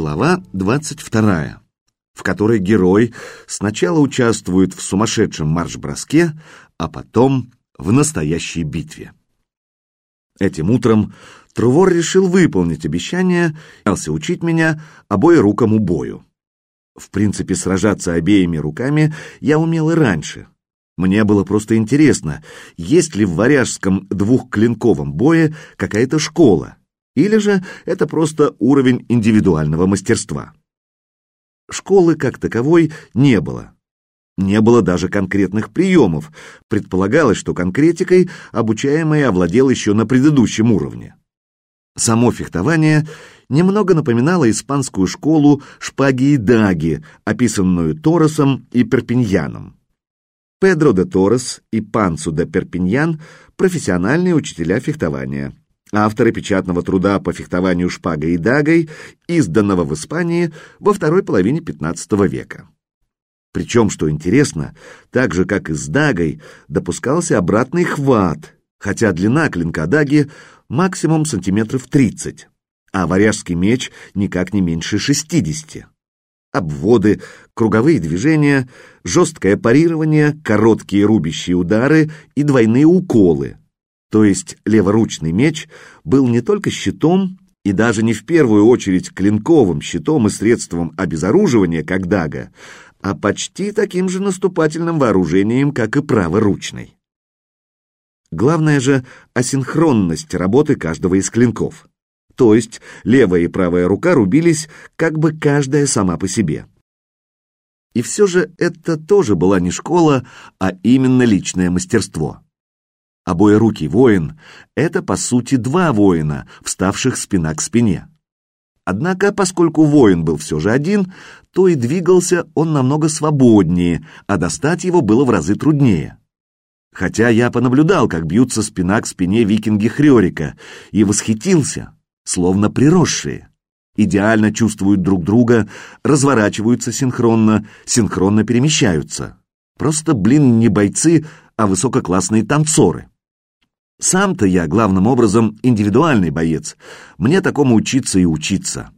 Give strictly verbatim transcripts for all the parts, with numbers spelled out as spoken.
Глава двадцать вторая, в которой герой сначала участвует в сумасшедшем марш-броске, а потом в настоящей битве. Этим утром Трувор решил выполнить обещание и взялся учить меня обоерукому бою. В принципе, сражаться обеими руками я умел и раньше. Мне было просто интересно, есть ли в варяжском двухклинковом бое какая-то школа, или же это просто уровень индивидуального мастерства. Школы как таковой не было. Не было даже конкретных приемов. Предполагалось, что конкретикой обучаемый овладел еще на предыдущем уровне. Само фехтование немного напоминало испанскую школу шпаги и даги, описанную Торресом и Перпиньяном. Педро де Торрес и Пансу де Перпиньян – профессиональные учителя фехтования, авторы печатного труда по фехтованию шпагой и дагой, изданного в Испании во второй половине пятнадцатого века. Причем, что интересно, так же, как и с дагой, допускался обратный хват, хотя длина клинка даги максимум сантиметров тридцать, а варяжский меч никак не меньше шестидесяти. Обводы, круговые движения, жесткое парирование, короткие рубящие удары и двойные уколы. То есть леворучный меч был не только щитом и даже не в первую очередь клинковым щитом и средством обезоруживания, как дага, а почти таким же наступательным вооружением, как и праворучный. Главное же асинхронность работы каждого из клинков. То есть левая и правая рука рубились как бы каждая сама по себе. И все же это тоже была не школа, а именно личное мастерство. Обоерукий воин — это, по сути, два воина, вставших спина к спине. Однако, поскольку воин был все же один, то и двигался он намного свободнее, а достать его было в разы труднее. Хотя я понаблюдал, как бьются спина к спине викинги Хрёрика, и восхитился, словно приросшие. Идеально чувствуют друг друга, разворачиваются синхронно, синхронно перемещаются. Просто, блин, не бойцы, а высококлассные танцоры. Сам-то я, главным образом, индивидуальный боец. Мне такому учиться и учиться.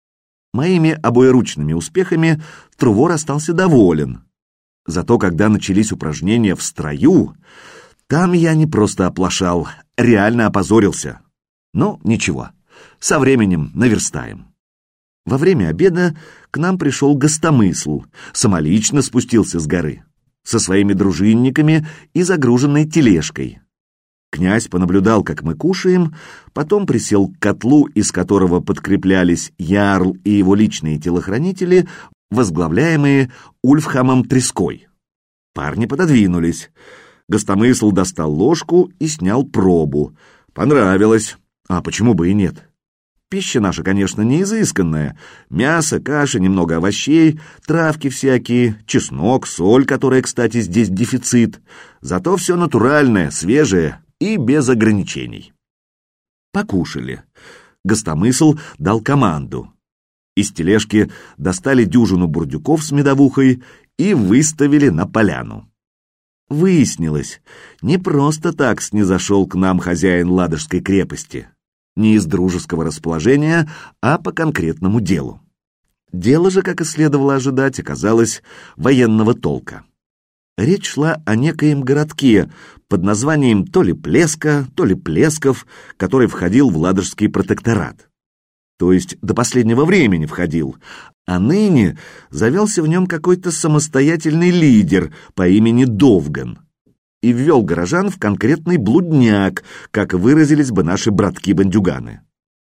Моими обоеручными успехами Трувор остался доволен. Зато когда начались упражнения в строю, там я не просто оплошал, реально опозорился. Но ничего, со временем наверстаем. Во время обеда к нам пришел Гостомысл, самолично спустился с горы, со своими дружинниками и загруженной тележкой. Князь понаблюдал, как мы кушаем, потом присел к котлу, из которого подкреплялись ярл и его личные телохранители, возглавляемые Ульфхамом Треской. Парни пододвинулись. Гостомысл достал ложку и снял пробу. Понравилось. А почему бы и нет? Пища наша, конечно, не изысканная. Мясо, каша, немного овощей, травки всякие, чеснок, соль, которая, кстати, здесь дефицит. Зато все натуральное, свежее и без ограничений. Покушали. Гостомысл дал команду. Из тележки достали дюжину бурдюков с медовухой и выставили на поляну. Выяснилось, не просто так снизошел к нам хозяин Ладожской крепости. Не из дружеского расположения, а по конкретному делу. Дело же, как и следовало ожидать, оказалось военного толка. Речь шла о некоем городке под названием то ли Плеска, то ли Плесков, который входил в Ладожский протекторат. То есть до последнего времени входил, а ныне завелся в нем какой-то самостоятельный лидер по имени Довган и ввел горожан в конкретный блудняк, как выразились бы наши братки-бандюганы.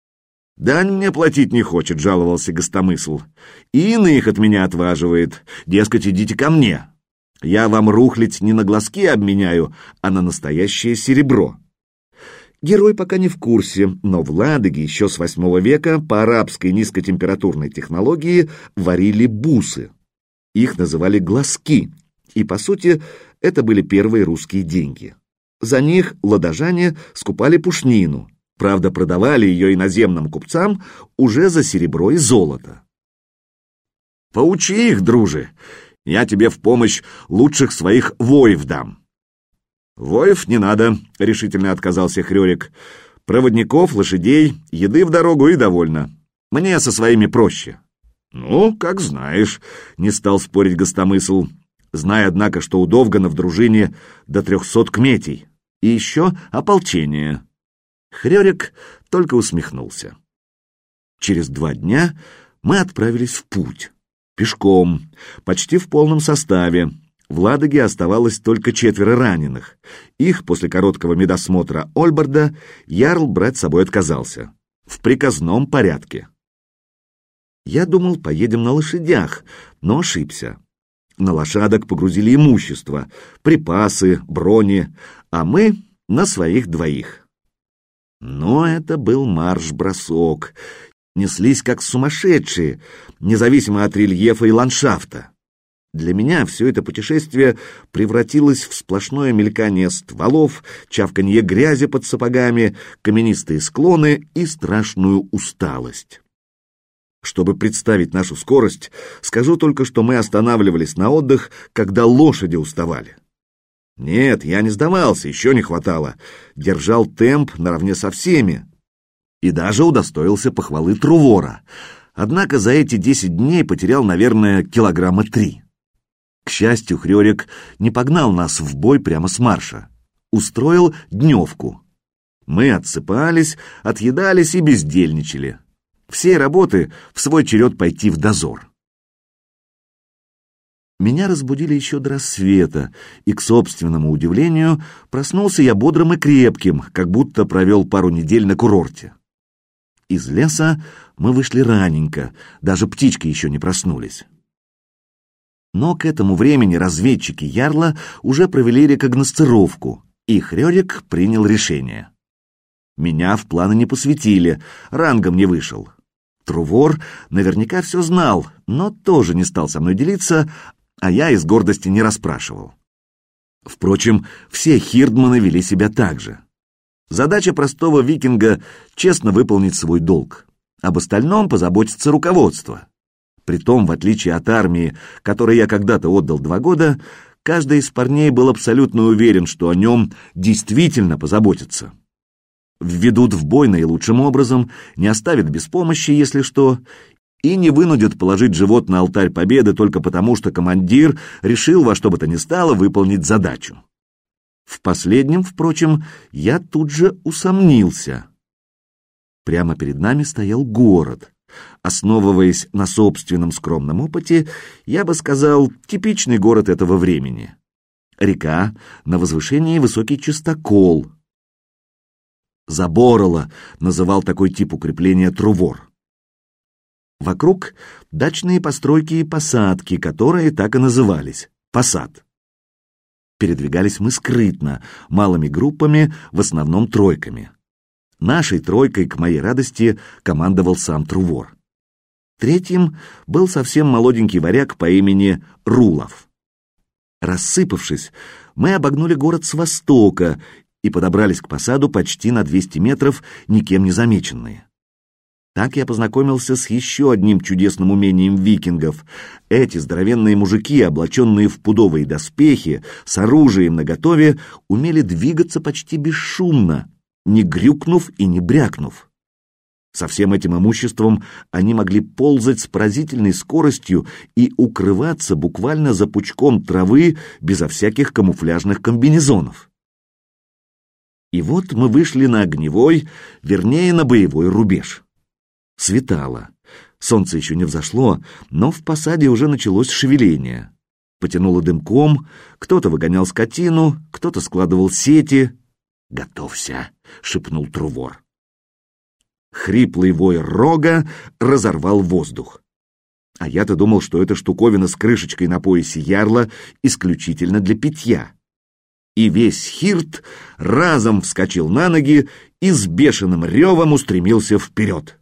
«Дань мне платить не хочет», — жаловался Гостомысл, «и иных от меня отваживает, дескать, идите ко мне. Я вам рухлядь не на глазки обменяю, а на настоящее серебро». Герой пока не в курсе, но в Ладоге еще с восьмого века по арабской низкотемпературной технологии варили бусы. Их называли глазки, и, по сути, это были первые русские деньги. За них ладожане скупали пушнину, правда, продавали ее иноземным купцам уже за серебро и золото. «Поучи их, друже, я тебе в помощь лучших своих воев дам». «Воев не надо», — решительно отказался Хрёрик. «Проводников, лошадей, еды в дорогу и довольно. Мне со своими проще. «Ну, как знаешь», — не стал спорить Гостомысл. «Знай, однако, что у Довгана в дружине до трехсот кметей. И еще ополчение». Хрёрик только усмехнулся. Через два дня мы отправились в путь. Пешком, почти в полном составе. В Ладоге оставалось только четверо раненых. Их после короткого медосмотра Ольберда ярл брать с собой отказался. В приказном порядке. Я думал, поедем на лошадях, но ошибся. На лошадок погрузили имущество, припасы, брони, а мы на своих двоих. Но это был марш-бросок. Неслись как сумасшедшие, независимо от рельефа и ландшафта. Для меня все это путешествие превратилось в сплошное мелькание стволов, чавканье грязи под сапогами, каменистые склоны и страшную усталость. Чтобы представить нашу скорость, скажу только, что мы останавливались на отдых, когда лошади уставали. Нет, я не сдавался, еще не хватало. Держал темп наравне со всеми. И даже удостоился похвалы Трувора. Однако за эти десять дней потерял, наверное, килограмма три. К счастью, Хрёрик не погнал нас в бой прямо с марша. Устроил дневку. Мы отсыпались, отъедались и бездельничали. Всей работы в свой черед пойти в дозор. Меня разбудили еще до рассвета, и, к собственному удивлению, проснулся я бодрым и крепким, как будто провел пару недель на курорте. Из леса мы вышли раненько, даже птички еще не проснулись. Но к этому времени разведчики ярла уже провели рекогносцировку, и Хрёрик принял решение. Меня в планы не посвятили, рангом не вышел. Трувор наверняка все знал, но тоже не стал со мной делиться, а я из гордости не расспрашивал. Впрочем, все хирдманы вели себя так же. Задача простого викинга — честно выполнить свой долг. Об остальном позаботится руководство. Притом, в отличие от армии, которой я когда-то отдал два года, каждый из парней был абсолютно уверен, что о нем действительно позаботятся. Введут в бой наилучшим образом, не оставят без помощи, если что, и не вынудят положить живот на алтарь победы только потому, что командир решил во что бы то ни стало выполнить задачу. В последнем, впрочем, я тут же усомнился. Прямо перед нами стоял город. Основываясь на собственном скромном опыте, я бы сказал, типичный город этого времени. Река, на возвышении высокий частокол. Заборола называл такой тип укрепления Трувор. Вокруг дачные постройки и посадки, которые так и назывались — посад. Передвигались мы скрытно, малыми группами, в основном тройками. Нашей тройкой, к моей радости, командовал сам Трувор. Третьим был совсем молоденький варяг по имени Рулов. Рассыпавшись, мы обогнули город с востока и подобрались к посаду почти на двести метров, никем не замеченные. Так я познакомился с еще одним чудесным умением викингов. Эти здоровенные мужики, облаченные в пудовые доспехи, с оружием наготове, умели двигаться почти бесшумно, не грюкнув и не брякнув. Со всем этим имуществом они могли ползать с поразительной скоростью и укрываться буквально за пучком травы безо всяких камуфляжных комбинезонов. И вот мы вышли на огневой, вернее, на боевой рубеж. Светало. Солнце еще не взошло, но в посаде уже началось шевеление. Потянуло дымком, кто-то выгонял скотину, кто-то складывал сети. «Готовься!» — шепнул Трувор. Хриплый вой рога разорвал воздух. А я-то думал, что эта штуковина с крышечкой на поясе ярла исключительно для питья. И весь хирд разом вскочил на ноги и с бешеным ревом устремился вперед.